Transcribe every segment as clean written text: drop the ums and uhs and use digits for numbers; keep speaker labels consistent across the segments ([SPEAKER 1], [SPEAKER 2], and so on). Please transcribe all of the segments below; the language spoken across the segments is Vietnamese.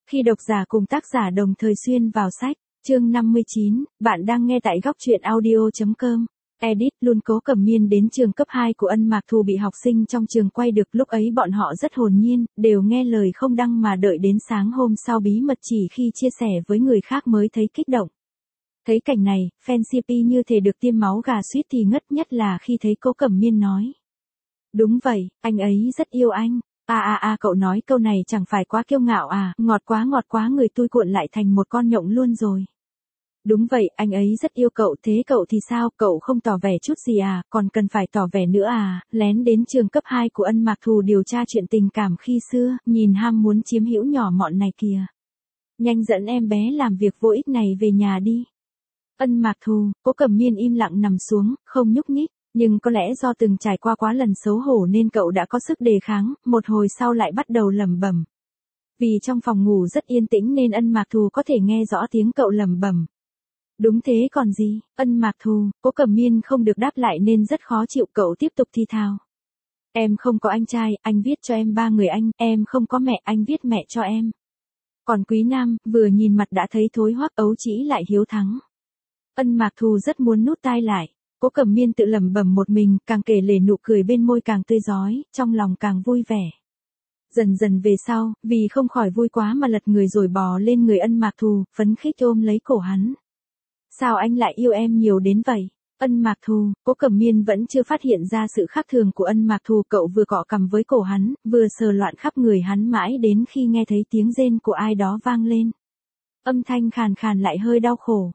[SPEAKER 1] Khi độc giả cùng tác giả đồng thời xuyên vào sách, chương 59, bạn đang nghe tại góc truyện audio.com. Edit luôn Cố Cẩm Miên đến trường cấp 2 của Ân Mạc Thù bị học sinh trong trường quay được, lúc ấy bọn họ rất hồn nhiên, đều nghe lời không đăng mà đợi đến sáng hôm sau bí mật chỉ khi chia sẻ với người khác mới thấy kích động. Thấy cảnh này, fan CP như thể được tiêm máu gà suýt thì ngất, nhất là khi thấy Cố Cẩm Miên nói. Đúng vậy, anh ấy rất yêu anh. Cậu nói câu này chẳng phải quá kiêu ngạo à, ngọt quá người tôi cuộn lại thành một con nhộng luôn rồi. Đúng vậy, anh ấy rất yêu cậu, thế cậu thì sao, cậu không tỏ vẻ chút gì à, còn cần phải tỏ vẻ nữa à, lén đến trường cấp 2 của Ân Mạc Thù điều tra chuyện tình cảm khi xưa, nhìn ham muốn chiếm hữu nhỏ mọn này kìa. Nhanh dẫn em bé làm việc vô ích này về nhà đi. Ân Mạc Thù, Cố Cẩm Miên im lặng nằm xuống, không nhúc nhích. Nhưng có lẽ do từng trải qua quá lần xấu hổ nên cậu đã có sức đề kháng, một hồi sau lại bắt đầu lẩm bẩm. Vì trong phòng ngủ rất yên tĩnh nên Ân Mạc Thù có thể nghe rõ tiếng cậu lẩm bẩm. Đúng thế còn gì, Ân Mạc Thù, Cố Cẩm Miên không được đáp lại nên rất khó chịu, cậu tiếp tục thi thào. Em không có anh trai, anh viết cho em 3 người anh, em không có mẹ, anh viết mẹ cho em. Còn Quý Nam, vừa nhìn mặt đã thấy thối hoắc, ấu trĩ lại hiếu thắng. Ân Mạc Thù rất muốn nút tai lại. Cố Cẩm Miên tự lẩm bẩm một mình, càng kể lể nụ cười bên môi càng tươi rói, trong lòng càng vui vẻ. Dần dần về sau, vì không khỏi vui quá mà lật người rồi bò lên người Ân Mạc Thù, phấn khích ôm lấy cổ hắn. Sao anh lại yêu em nhiều đến vậy? Ân Mạc Thù, Cố Cẩm Miên vẫn chưa phát hiện ra sự khác thường của Ân Mạc Thù, cậu vừa cọ cằm với cổ hắn, vừa sờ loạn khắp người hắn mãi đến khi nghe thấy tiếng rên của ai đó vang lên. Âm thanh khàn khàn lại hơi đau khổ.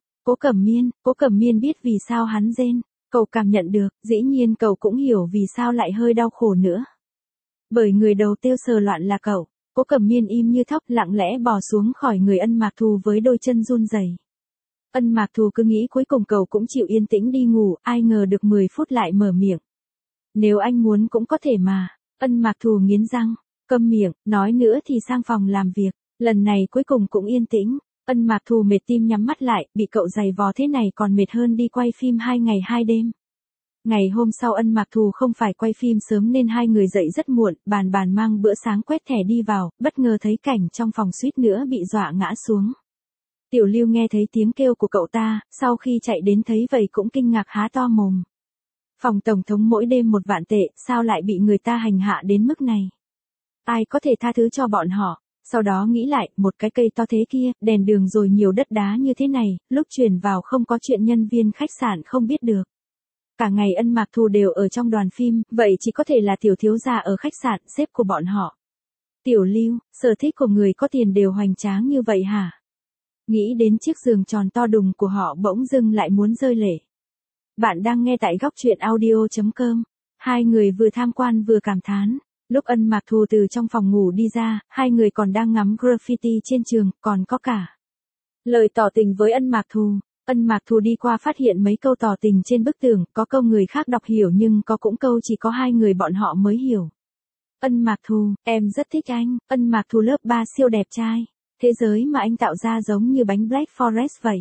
[SPEAKER 1] Cố Cẩm Miên biết vì sao hắn rên. Cậu cảm nhận được, dĩ nhiên cậu cũng hiểu vì sao lại hơi đau khổ nữa. Bởi người đầu tiêu sờ loạn là cậu. Cố Cẩm Miên im như thóc, lặng lẽ bò xuống khỏi người Ân Mạc Thù với đôi chân run rẩy. Ân Mạc Thù cứ nghĩ cuối cùng cậu cũng chịu yên tĩnh đi ngủ, ai ngờ được 10 phút lại mở miệng. Nếu anh muốn cũng có thể mà. Ân Mạc Thù nghiến răng, câm miệng, nói nữa thì sang phòng làm việc. Lần này cuối cùng cũng yên tĩnh. Ân Mạc Thù mệt tim nhắm mắt lại, bị cậu giày vò thế này còn mệt hơn đi quay phim 2 ngày 2 đêm. Ngày hôm sau Ân Mạc Thù không phải quay phim sớm nên hai người dậy rất muộn, bàn mang bữa sáng quét thẻ đi vào, bất ngờ thấy cảnh trong phòng suýt nữa bị dọa ngã xuống. Tiểu Lưu nghe thấy tiếng kêu của cậu ta, sau khi chạy đến thấy vậy cũng kinh ngạc há to mồm. Phòng tổng thống mỗi đêm 1 vạn tệ, sao lại bị người ta hành hạ đến mức này? Ai có thể tha thứ cho bọn họ? Sau đó nghĩ lại, một cái cây to thế kia, đèn đường rồi nhiều đất đá như thế này, lúc chuyển vào không có chuyện nhân viên khách sạn không biết được. Cả ngày Ân Mạc Thù đều ở trong đoàn phim, vậy chỉ có thể là tiểu thiếu gia ở khách sạn, sếp của bọn họ. Tiểu Lưu, sở thích của người có tiền đều hoành tráng như vậy hả? Nghĩ đến chiếc giường tròn to đùng của họ bỗng dưng lại muốn rơi lệ. Bạn đang nghe tại góc truyện audio.com. Hai người vừa tham quan vừa cảm thán. Lúc Ân Mạc Thù từ trong phòng ngủ đi ra, hai người còn đang ngắm graffiti trên trường, còn có cả lời tỏ tình với Ân Mạc Thù. Ân Mạc Thù đi qua phát hiện mấy câu tỏ tình trên bức tường, có câu người khác đọc hiểu nhưng có cũng câu chỉ có hai người bọn họ mới hiểu. Ân Mạc Thù, em rất thích anh. Ân Mạc Thù lớp 3 siêu đẹp trai. Thế giới mà anh tạo ra giống như bánh Black Forest vậy.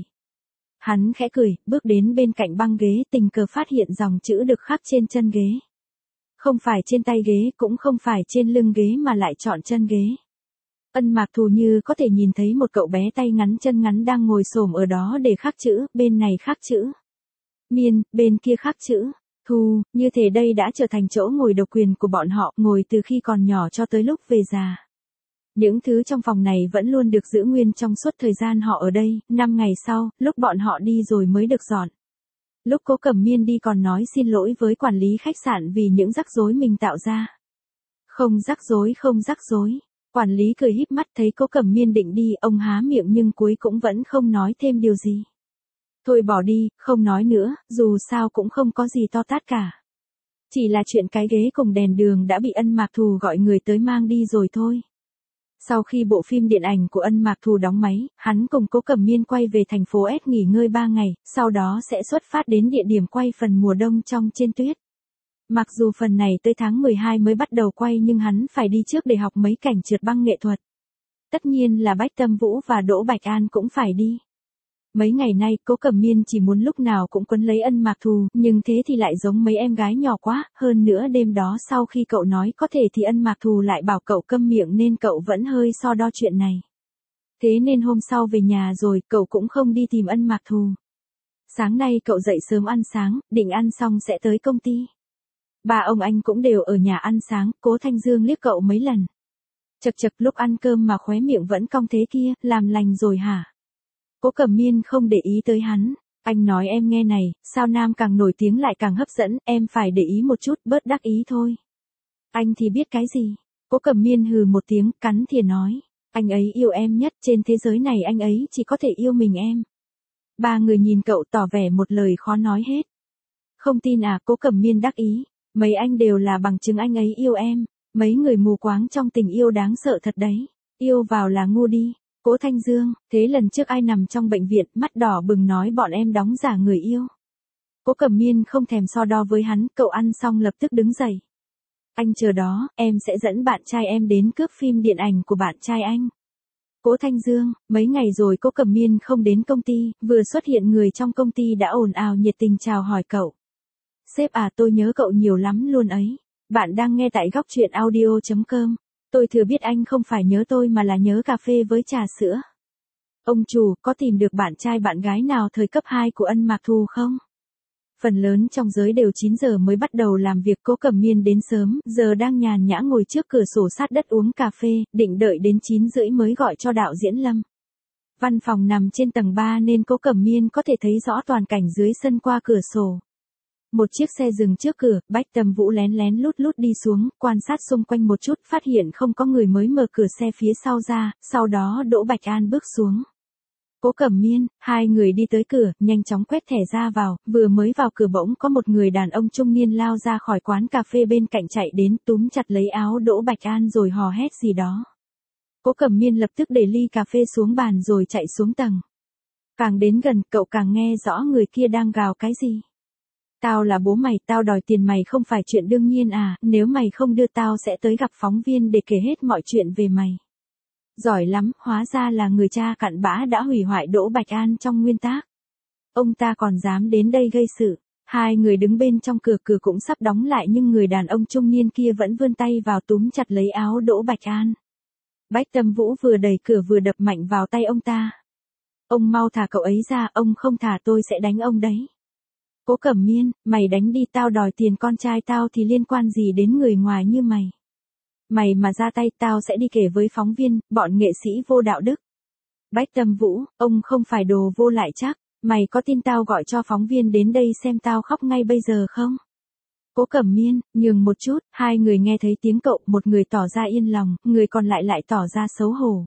[SPEAKER 1] Hắn khẽ cười, bước đến bên cạnh băng ghế, tình cờ phát hiện dòng chữ được khắc trên chân ghế. Không phải trên tay ghế, cũng không phải trên lưng ghế mà lại chọn chân ghế. Ân Mạc Thù như có thể nhìn thấy một cậu bé tay ngắn chân ngắn đang ngồi xổm ở đó để khắc chữ, bên này khắc chữ Miên, bên kia khắc chữ Thù, như thể đây đã trở thành chỗ ngồi độc quyền của bọn họ, ngồi từ khi còn nhỏ cho tới lúc về già. Những thứ trong phòng này vẫn luôn được giữ nguyên trong suốt thời gian họ ở đây, 5 ngày sau, lúc bọn họ đi rồi mới được dọn. Lúc Cố Cẩm Miên đi còn nói xin lỗi với quản lý khách sạn vì những rắc rối mình tạo ra. Không rắc rối. Quản lý cười híp mắt thấy Cố Cẩm Miên định đi, ông há miệng nhưng cuối cũng vẫn không nói thêm điều gì. Thôi bỏ đi, không nói nữa, dù sao cũng không có gì to tát cả. Chỉ là chuyện cái ghế cùng đèn đường đã bị Ân Mạc Thù gọi người tới mang đi rồi thôi. Sau khi bộ phim điện ảnh của Ân Mạc Thù đóng máy, hắn cùng Cố Cẩm Miên quay về thành phố S nghỉ ngơi 3 ngày, sau đó sẽ xuất phát đến địa điểm quay phần mùa đông trong trên tuyết. Mặc dù phần này tới tháng 12 mới bắt đầu quay nhưng hắn phải đi trước để học mấy cảnh trượt băng nghệ thuật. Tất nhiên là Bách Tâm Vũ và Đỗ Bạch An cũng phải đi. Mấy ngày nay Cố Cẩm Miên chỉ muốn lúc nào cũng quấn lấy Ân Mạc Thù, nhưng thế thì lại giống mấy em gái nhỏ quá, hơn nữa đêm đó sau khi cậu nói có thể thì Ân Mạc Thù lại bảo cậu câm miệng nên cậu vẫn hơi so đo chuyện này. Thế nên hôm sau về nhà rồi, cậu cũng không đi tìm Ân Mạc Thù. Sáng nay cậu dậy sớm ăn sáng, định ăn xong sẽ tới công ty. Ba ông anh cũng đều ở nhà ăn sáng, Cố Thanh Dương liếc cậu mấy lần. Chật chật, lúc ăn cơm mà khóe miệng vẫn cong thế kia, làm lành rồi hả? Cố Cẩm Miên không để ý tới hắn. Anh nói em nghe này, sao nam càng nổi tiếng lại càng hấp dẫn, em phải để ý một chút, bớt đắc ý thôi. Anh thì biết cái gì? Cố Cẩm Miên hừ một tiếng, cắn thìa nói. Anh ấy yêu em nhất, trên thế giới này anh ấy chỉ có thể yêu mình em. Ba người nhìn cậu tỏ vẻ một lời khó nói hết. Không tin à? Cố Cẩm Miên đắc ý. Mấy anh đều là bằng chứng anh ấy yêu em. Mấy người mù quáng trong tình yêu đáng sợ thật đấy. Yêu vào là ngu đi. Cố Thanh Dương, thế lần trước ai nằm trong bệnh viện, mắt đỏ bừng nói bọn em đóng giả người yêu. Cố Cẩm Miên không thèm so đo với hắn, cậu ăn xong lập tức đứng dậy. Anh chờ đó, em sẽ dẫn bạn trai em đến cướp phim điện ảnh của bạn trai anh. Cố Thanh Dương, mấy ngày rồi Cố Cẩm Miên không đến công ty, vừa xuất hiện người trong công ty đã ồn ào nhiệt tình chào hỏi cậu. Sếp à, tôi nhớ cậu nhiều lắm luôn ấy. Bạn đang nghe tại góc truyện audio.com. Tôi thừa biết anh không phải nhớ tôi mà là nhớ cà phê với trà sữa. Ông chủ, có tìm được bạn trai bạn gái nào thời cấp 2 của Ân Mạc Thù không? Phần lớn trong giới đều 9 giờ mới bắt đầu làm việc. Cố Cẩm Miên đến sớm, giờ đang nhàn nhã ngồi trước cửa sổ sát đất uống cà phê, định đợi đến 9:30 mới gọi cho đạo diễn Lâm. Văn phòng nằm trên tầng 3 nên Cố Cẩm Miên có thể thấy rõ toàn cảnh dưới sân qua cửa sổ. Một chiếc xe dừng trước cửa, Bách Tâm Vũ lén lén lút lút đi xuống, quan sát xung quanh một chút, phát hiện không có người mới mở cửa xe phía sau ra, sau đó Đỗ Bạch An bước xuống. Cố Cẩm Miên, hai người đi tới cửa, nhanh chóng quét thẻ ra vào, vừa mới vào cửa bỗng có một người đàn ông trung niên lao ra khỏi quán cà phê bên cạnh chạy đến, túm chặt lấy áo Đỗ Bạch An rồi hò hét gì đó. Cố Cẩm Miên lập tức để ly cà phê xuống bàn rồi chạy xuống tầng. Càng đến gần, cậu càng nghe rõ người kia đang gào cái gì. Tao là bố mày, tao đòi tiền mày không phải chuyện đương nhiên à, nếu mày không đưa tao sẽ tới gặp phóng viên để kể hết mọi chuyện về mày. Giỏi lắm, hóa ra là người cha cặn bã đã hủy hoại Đỗ Bạch An trong nguyên tác. Ông ta còn dám đến đây gây sự. Hai người đứng bên trong cửa, cửa cũng sắp đóng lại nhưng người đàn ông trung niên kia vẫn vươn tay vào túm chặt lấy áo Đỗ Bạch An. Bách Tâm Vũ vừa đẩy cửa vừa đập mạnh vào tay ông ta. Ông mau thả cậu ấy ra, ông không thả tôi sẽ đánh ông đấy. Cố Cẩm Miên, mày đánh đi, tao đòi tiền con trai tao thì liên quan gì đến người ngoài như mày. Mày mà ra tay tao sẽ đi kể với phóng viên, bọn nghệ sĩ vô đạo đức. Bách Tâm Vũ, ông không phải đồ vô lại chắc, mày có tin tao gọi cho phóng viên đến đây xem tao khóc ngay bây giờ không? Cố Cẩm Miên, nhường một chút, hai người nghe thấy tiếng cậu, một người tỏ ra yên lòng, người còn lại tỏ ra xấu hổ.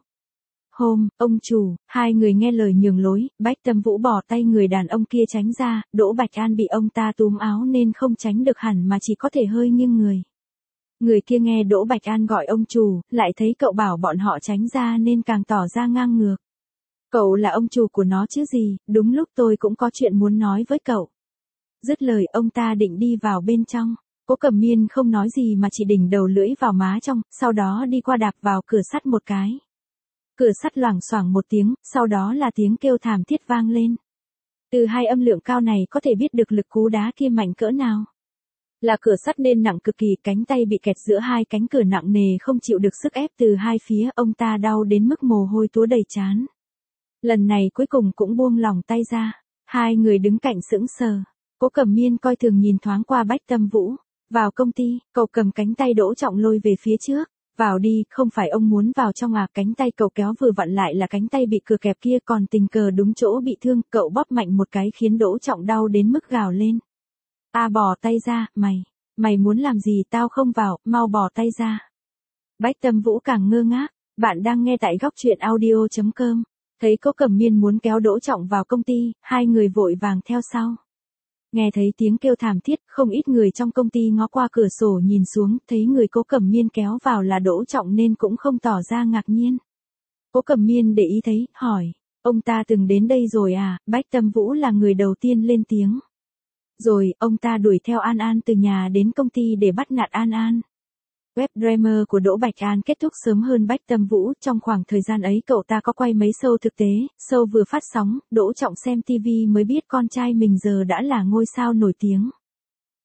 [SPEAKER 1] Ông chủ, hai người nghe lời nhường lối, Bách Tâm Vũ bỏ tay người đàn ông kia tránh ra, Đỗ Bạch An bị ông ta túm áo nên không tránh được hẳn mà chỉ có thể hơi nghiêng người. Người kia nghe Đỗ Bạch An gọi ông chủ, lại thấy cậu bảo bọn họ tránh ra nên càng tỏ ra ngang ngược. Cậu là ông chủ của nó chứ gì, đúng lúc tôi cũng có chuyện muốn nói với cậu. Dứt lời ông ta định đi vào bên trong. Cố Cẩm Miên không nói gì mà chỉ đỉnh đầu lưỡi vào má trong, sau đó đi qua đạp vào cửa sắt một cái. Cửa sắt loảng xoảng một tiếng, sau đó là tiếng kêu thảm thiết vang lên. Từ hai âm lượng cao này có thể biết được lực cú đá kia mạnh cỡ nào. Là cửa sắt nên nặng cực kỳ, cánh tay bị kẹt giữa hai cánh cửa nặng nề không chịu được sức ép từ hai phía, ông ta đau đến mức mồ hôi túa đầy trán. Lần này cuối cùng cũng buông lỏng tay ra, hai người đứng cạnh sững sờ. Cố Cẩm Miên coi thường nhìn thoáng qua Bách Tâm Vũ. Vào công ty, cậu cầm cánh tay Đỗ Trọng lôi về phía trước. Vào đi, không phải ông muốn vào trong à, cánh tay cậu kéo vừa vặn lại là cánh tay bị cửa kẹp kia, còn tình cờ đúng chỗ bị thương, cậu bóp mạnh một cái khiến Đỗ Trọng đau đến mức gào lên. Bỏ tay ra, mày muốn làm gì, tao không vào, mau bỏ tay ra. Bách Tâm Vũ càng ngơ ngác, bạn đang nghe tại góc truyện audio.com. Thấy Cố Cẩm Miên muốn kéo Đỗ Trọng vào công ty, hai người vội vàng theo sau. Nghe thấy tiếng kêu thảm thiết, không ít người trong công ty ngó qua cửa sổ nhìn xuống, thấy người Cố Cẩm Miên kéo vào là Đỗ Trọng nên cũng không tỏ ra ngạc nhiên. Cố Cẩm Miên để ý thấy, hỏi, ông ta từng đến đây rồi à? Bách Tâm Vũ là người đầu tiên lên tiếng. Rồi, ông ta đuổi theo An An từ nhà đến công ty để bắt nạt An An. Webdreamer của Đỗ Bạch An kết thúc sớm hơn Bách Tâm Vũ, trong khoảng thời gian ấy cậu ta có quay mấy show thực tế, show vừa phát sóng, Đỗ Trọng xem TV mới biết con trai mình giờ đã là ngôi sao nổi tiếng.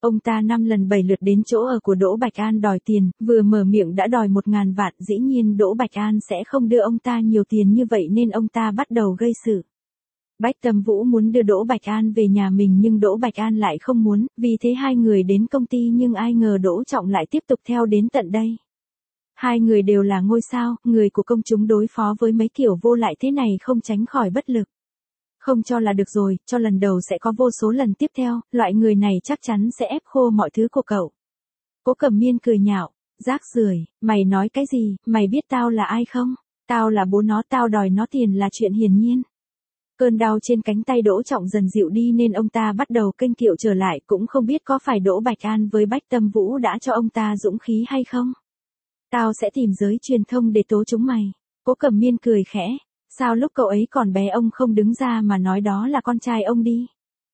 [SPEAKER 1] Ông ta 5 lần 7 lượt đến chỗ ở của Đỗ Bạch An đòi tiền, vừa mở miệng đã đòi 1.000 vạn, dĩ nhiên Đỗ Bạch An sẽ không đưa ông ta nhiều tiền như vậy nên ông ta bắt đầu gây sự. Bách Tâm Vũ muốn đưa Đỗ Bạch An về nhà mình nhưng Đỗ Bạch An lại không muốn, vì thế hai người đến công ty nhưng ai ngờ Đỗ Trọng lại tiếp tục theo đến tận đây. Hai người đều là ngôi sao, người của công chúng đối phó với mấy kiểu vô lại thế này không tránh khỏi bất lực. Không cho là được rồi, cho lần đầu sẽ có vô số lần tiếp theo, loại người này chắc chắn sẽ ép khô mọi thứ của cậu. Cố Cẩm Miên cười nhạo, rác rưởi, mày nói cái gì, mày biết tao là ai không? Tao là bố nó, tao đòi nó tiền là chuyện hiển nhiên. Cơn đau trên cánh tay Đỗ Trọng dần dịu đi nên ông ta bắt đầu kênh kiệu trở lại, cũng không biết có phải Đỗ Bạch An với Bách Tâm Vũ đã cho ông ta dũng khí hay không. Tao sẽ tìm giới truyền thông để tố chúng mày. Cố Cẩm Miên cười khẽ, sao lúc cậu ấy còn bé ông không đứng ra mà nói đó là con trai ông đi.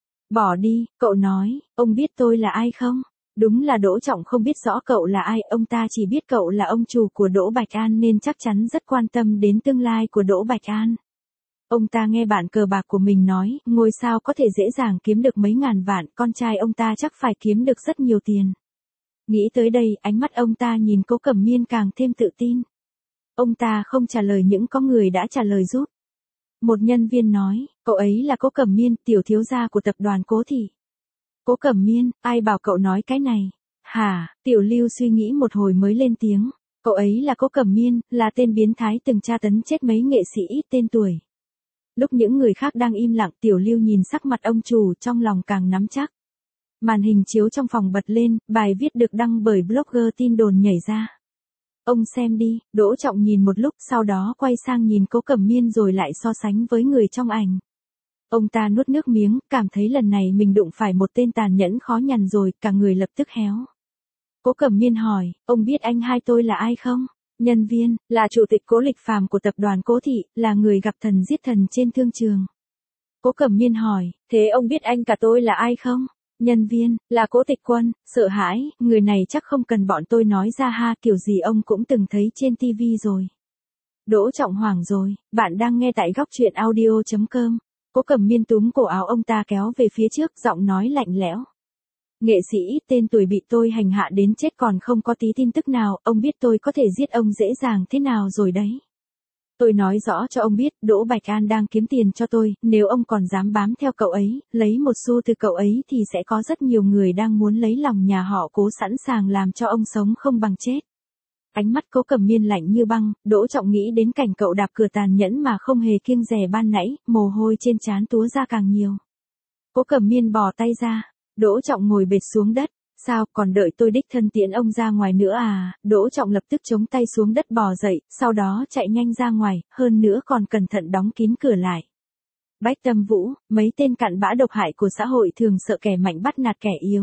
[SPEAKER 1] Bỏ đi, cậu nói, ông biết tôi là ai không? Đúng là Đỗ Trọng không biết rõ cậu là ai, ông ta chỉ biết cậu là ông chủ của Đỗ Bạch An nên chắc chắn rất quan tâm đến tương lai của Đỗ Bạch An. Ông ta nghe bạn cờ bạc của mình nói, ngôi sao có thể dễ dàng kiếm được mấy ngàn vạn, con trai ông ta chắc phải kiếm được rất nhiều tiền. Nghĩ tới đây, ánh mắt ông ta nhìn Cố Cẩm Miên càng thêm tự tin. Ông ta không trả lời những có người đã trả lời giúp. Một nhân viên nói, cậu ấy là Cố Cẩm Miên, tiểu thiếu gia của tập đoàn Cố Thị. Cố Cẩm Miên, ai bảo cậu nói cái này? Hả, Tiểu Lưu suy nghĩ một hồi mới lên tiếng. Cậu ấy là Cố Cẩm Miên, là tên biến thái từng tra tấn chết mấy nghệ sĩ ít tên tuổi. Lúc những người khác đang im lặng, Tiểu Lưu nhìn sắc mặt ông chủ trong lòng càng nắm chắc. Màn hình chiếu trong phòng bật lên, bài viết được đăng bởi blogger tin đồn nhảy ra. Ông xem đi, Đỗ Trọng nhìn một lúc, sau đó quay sang nhìn Cố Cẩm Miên rồi lại so sánh với người trong ảnh. Ông ta nuốt nước miếng, cảm thấy lần này mình đụng phải một tên tàn nhẫn khó nhằn rồi, cả người lập tức héo. Cố Cẩm Miên hỏi, ông biết anh hai tôi là ai không? Nhân viên, là chủ tịch Cố Lịch Phàm của tập đoàn Cố Thị, là người gặp thần giết thần trên thương trường. Cố Cẩm Miên hỏi, thế ông biết anh cả tôi là ai không? Nhân viên, là Cố Tịch Quân. Sợ hãi, người này chắc không cần bọn tôi nói ra ha, kiểu gì ông cũng từng thấy trên TV rồi. Đỗ Trọng hoảng rồi, bạn đang nghe tại góc truyện audio.com. Cố Cẩm Miên túm cổ áo ông ta kéo về phía trước, giọng nói lạnh lẽo. Nghệ sĩ ít tên tuổi bị tôi hành hạ đến chết còn không có tí tin tức nào, ông biết tôi có thể giết ông dễ dàng thế nào rồi đấy. Tôi nói rõ cho ông biết, Đỗ Bạch An đang kiếm tiền cho tôi, nếu ông còn dám bám theo cậu ấy, lấy một xu từ cậu ấy thì sẽ có rất nhiều người đang muốn lấy lòng nhà họ Cố sẵn sàng làm cho ông sống không bằng chết. Ánh mắt Cố Cẩm Miên lạnh như băng, Đỗ Trọng nghĩ đến cảnh cậu đạp cửa tàn nhẫn mà không hề kiêng dè ban nãy, mồ hôi trên trán túa ra càng nhiều. Cố Cẩm Miên bỏ tay ra, Đỗ Trọng ngồi bệt xuống đất. Sao, còn đợi tôi đích thân tiễn ông ra ngoài nữa à? Đỗ Trọng lập tức chống tay xuống đất bò dậy, sau đó chạy nhanh ra ngoài, hơn nữa còn cẩn thận đóng kín cửa lại. Bách Tâm Vũ, mấy tên cặn bã độc hại của xã hội thường sợ kẻ mạnh bắt nạt kẻ yếu.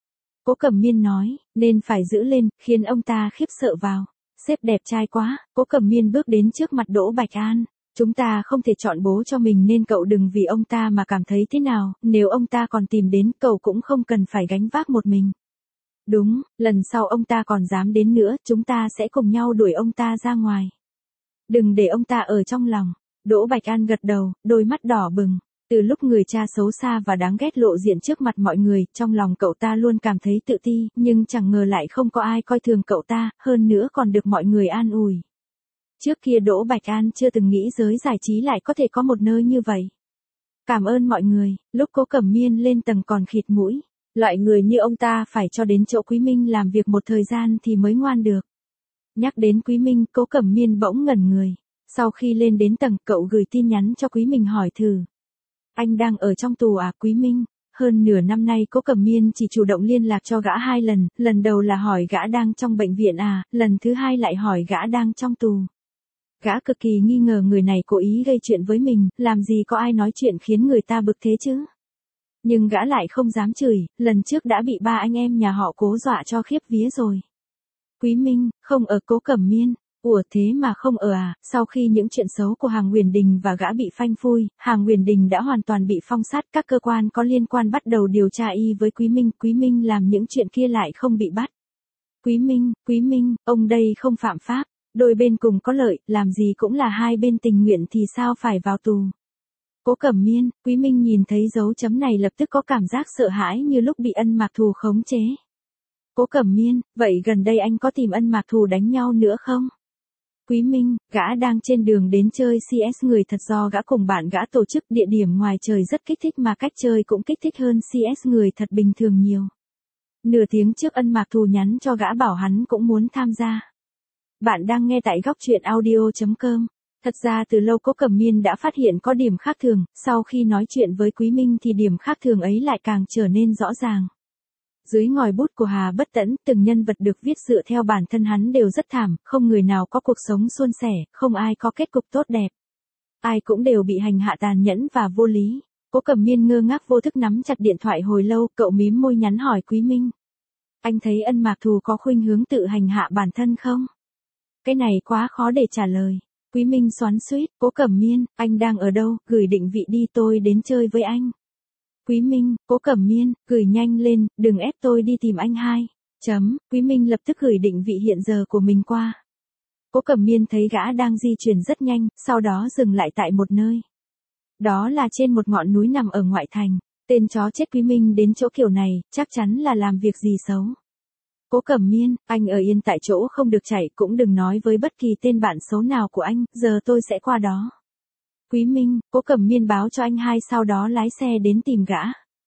[SPEAKER 1] Cố Cẩm Miên nói, nên phải giữ lên, khiến ông ta khiếp sợ vào. Sếp đẹp trai quá, Cố Cẩm Miên bước đến trước mặt Đỗ Bạch An. Chúng ta không thể chọn bố cho mình nên cậu đừng vì ông ta mà cảm thấy thế nào, nếu ông ta còn tìm đến cậu cũng không cần phải gánh vác một mình. Đúng, lần sau ông ta còn dám đến nữa, chúng ta sẽ cùng nhau đuổi ông ta ra ngoài. Đừng để ông ta ở trong lòng. Đỗ Bạch An gật đầu, đôi mắt đỏ bừng. Từ lúc người cha xấu xa và đáng ghét lộ diện trước mặt mọi người, trong lòng cậu ta luôn cảm thấy tự ti, nhưng chẳng ngờ lại không có ai coi thường cậu ta, hơn nữa còn được mọi người an ủi. Trước kia Đỗ Bạch An chưa từng nghĩ giới giải trí lại có thể có một nơi như vậy. Cảm ơn mọi người, lúc Cố Cẩm Miên lên tầng còn khịt mũi. Loại người như ông ta phải cho đến chỗ Quý Minh làm việc một thời gian thì mới ngoan được. Nhắc đến Quý Minh, Cố Cẩm Miên bỗng ngẩn người. Sau khi lên đến tầng, cậu gửi tin nhắn cho Quý Minh hỏi thử. Anh đang ở trong tù à Quý Minh? Hơn nửa năm nay Cố Cẩm Miên chỉ chủ động liên lạc cho gã 2 lần, lần đầu là hỏi gã đang trong bệnh viện à, lần thứ 2 lại hỏi gã đang trong tù. Gã cực kỳ nghi ngờ người này cố ý gây chuyện với mình, làm gì có ai nói chuyện khiến người ta bực thế chứ. Nhưng gã lại không dám chửi, lần trước đã bị 3 anh em nhà họ Cố dọa cho khiếp vía rồi. Quý Minh, không ở Cố Cẩm Miên. Ủa thế mà không ở à? Sau khi những chuyện xấu của Hàng Huyền Đình và gã bị phanh phui, Hàng Huyền Đình đã hoàn toàn bị phong sát, các cơ quan có liên quan bắt đầu điều tra y với Quý Minh làm những chuyện kia lại không bị bắt. Quý Minh, ông đây không phạm pháp, đôi bên cùng có lợi, làm gì cũng là hai bên tình nguyện thì sao phải vào tù. Cố Cẩm Miên, Quý Minh nhìn thấy dấu chấm này lập tức có cảm giác sợ hãi như lúc bị Ân Mạc Thù khống chế. Cố Cẩm Miên, vậy gần đây anh có tìm Ân Mạc Thù đánh nhau nữa không? Quý Minh, gã đang trên đường đến chơi CS người thật do gã cùng bạn gã tổ chức, địa điểm ngoài trời rất kích thích mà cách chơi cũng kích thích hơn CS người thật bình thường nhiều. Nửa tiếng trước Ân Mạc Thù nhắn cho gã bảo hắn cũng muốn tham gia. Bạn đang nghe tại góc truyện audio.com. Thật ra từ lâu Cố Cẩm Miên đã phát hiện có điểm khác thường, sau khi nói chuyện với Quý Minh thì điểm khác thường ấy lại càng trở nên rõ ràng. Dưới ngòi bút của Hà Bất Tẫn, từng nhân vật được viết dựa theo bản thân hắn đều rất thảm, không người nào có cuộc sống suôn sẻ, không ai có kết cục tốt đẹp. Ai cũng đều bị hành hạ tàn nhẫn và vô lý. Cố Cẩm Miên ngơ ngác vô thức nắm chặt điện thoại hồi lâu, cậu mím môi nhắn hỏi Quý Minh. Anh thấy Ân Mạc Thù có khuynh hướng tự hành hạ bản thân không? Cái này quá khó để trả lời. Quý Minh xoắn xuýt, Cố Cẩm Miên, anh đang ở đâu, gửi định vị đi tôi đến chơi với anh. Quý Minh, Cố Cẩm Miên, gửi nhanh lên, đừng ép tôi đi tìm anh hai. Quý Minh lập tức gửi định vị hiện giờ của mình qua. Cố Cẩm Miên thấy gã đang di chuyển rất nhanh, sau đó dừng lại tại một nơi. Đó là trên một ngọn núi nằm ở ngoại thành. Tên chó chết Quý Minh đến chỗ kiểu này, chắc chắn là làm việc gì xấu. Cố Cẩm Miên, anh ở yên tại chỗ không được chạy, cũng đừng nói với bất kỳ tên bạn xấu nào của anh, giờ tôi sẽ qua đó. Quý Minh, Cố Cẩm Miên báo cho anh hai sau đó lái xe đến tìm gã.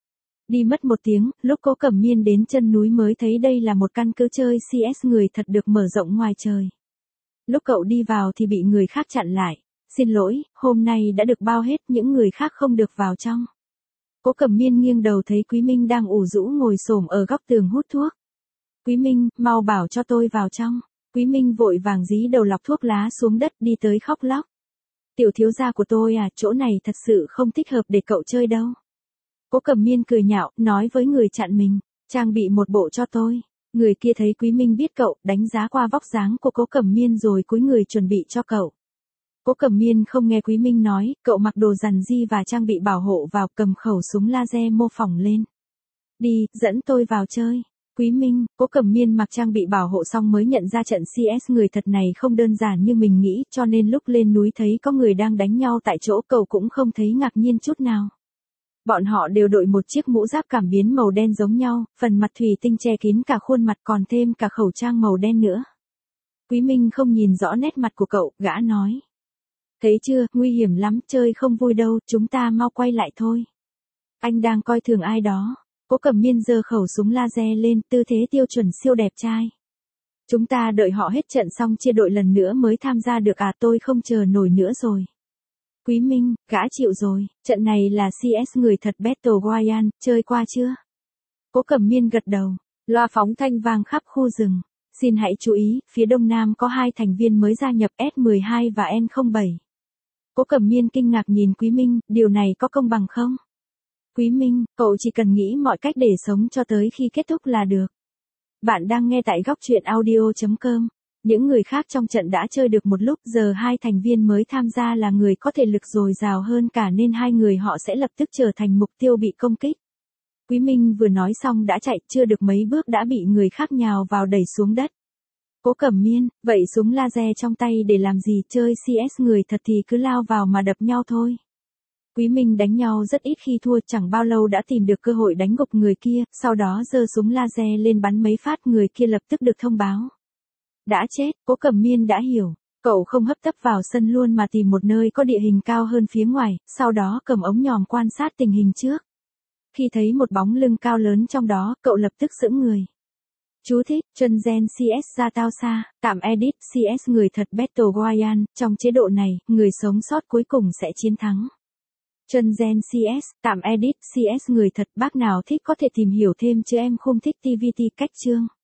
[SPEAKER 1] Đi mất một tiếng, lúc Cố Cẩm Miên đến chân núi mới thấy đây là một căn cứ chơi CS người thật được mở rộng ngoài trời. Lúc cậu đi vào thì bị người khác chặn lại. Xin lỗi, hôm nay đã được bao hết, những người khác không được vào trong. Cố Cẩm Miên nghiêng đầu thấy Quý Minh đang ủ rũ ngồi xổm ở góc tường hút thuốc. Quý Minh, mau bảo cho tôi vào trong. Quý Minh vội vàng dí đầu lọc thuốc lá xuống đất đi tới khóc lóc. Tiểu thiếu gia của tôi à, chỗ này thật sự không thích hợp để cậu chơi đâu. Cố Cẩm Miên cười nhạo, nói với người chặn mình, trang bị một bộ cho tôi. Người kia thấy Quý Minh biết cậu, đánh giá qua vóc dáng của Cố Cẩm Miên rồi cúi người chuẩn bị cho cậu. Cố Cẩm Miên không nghe Quý Minh nói, cậu mặc đồ rằn di và trang bị bảo hộ vào, cầm khẩu súng laser mô phỏng lên. Đi, dẫn tôi vào chơi. Quý Minh, Cố Cẩm Miên mặc trang bị bảo hộ xong mới nhận ra trận CS người thật này không đơn giản như mình nghĩ, cho nên lúc lên núi thấy có người đang đánh nhau tại chỗ cậu cũng không thấy ngạc nhiên chút nào. Bọn họ đều đội một chiếc mũ giáp cảm biến màu đen giống nhau, phần mặt thủy tinh che kín cả khuôn mặt còn thêm cả khẩu trang màu đen nữa. Quý Minh không nhìn rõ nét mặt của cậu, gã nói. Thấy chưa, nguy hiểm lắm, chơi không vui đâu, chúng ta mau quay lại thôi. Anh đang coi thường ai đó. Cố Cẩm Miên giơ khẩu súng laser lên, tư thế tiêu chuẩn siêu đẹp trai. Chúng ta đợi họ hết trận xong chia đội lần nữa mới tham gia được à, tôi không chờ nổi nữa rồi. Quý Minh, gã chịu rồi, trận này là CS người thật Battle Royale, chơi qua chưa? Cố Cẩm Miên gật đầu, loa phóng thanh vang khắp khu rừng. Xin hãy chú ý, phía đông nam có 2 thành viên mới gia nhập S12 và N07. Cố Cẩm Miên kinh ngạc nhìn Quý Minh, điều này có công bằng không? Quý Minh, cậu chỉ cần nghĩ mọi cách để sống cho tới khi kết thúc là được. Bạn đang nghe tại góc truyện audio.com. Những người khác trong trận đã chơi được một lúc, giờ 2 thành viên mới tham gia là người có thể lực dồi dào hơn cả nên 2 người họ sẽ lập tức trở thành mục tiêu bị công kích. Quý Minh vừa nói xong đã chạy, chưa được mấy bước đã bị người khác nhào vào đẩy xuống đất. Cố Cẩm Miên, vậy súng laser trong tay để làm gì, chơi CS người thật thì cứ lao vào mà đập nhau thôi. Quý Minh đánh nhau rất ít khi thua, chẳng bao lâu đã tìm được cơ hội đánh gục người kia, sau đó giơ súng laser lên bắn mấy phát, người kia lập tức được thông báo. Đã chết, Cố Cẩm Miên đã hiểu, cậu không hấp tấp vào sân luôn mà tìm một nơi có địa hình cao hơn phía ngoài, sau đó cầm ống nhòm quan sát tình hình trước. Khi thấy một bóng lưng cao lớn trong đó, cậu lập tức sững người. Chú thích, chân gen CS ra tao xa, tạm edit, CS người thật Battle Royale, trong chế độ này, người sống sót cuối cùng sẽ chiến thắng. Chân gen CS, tạm edit, CS người thật, bác nào thích có thể tìm hiểu thêm chứ em không thích TVT cách chương.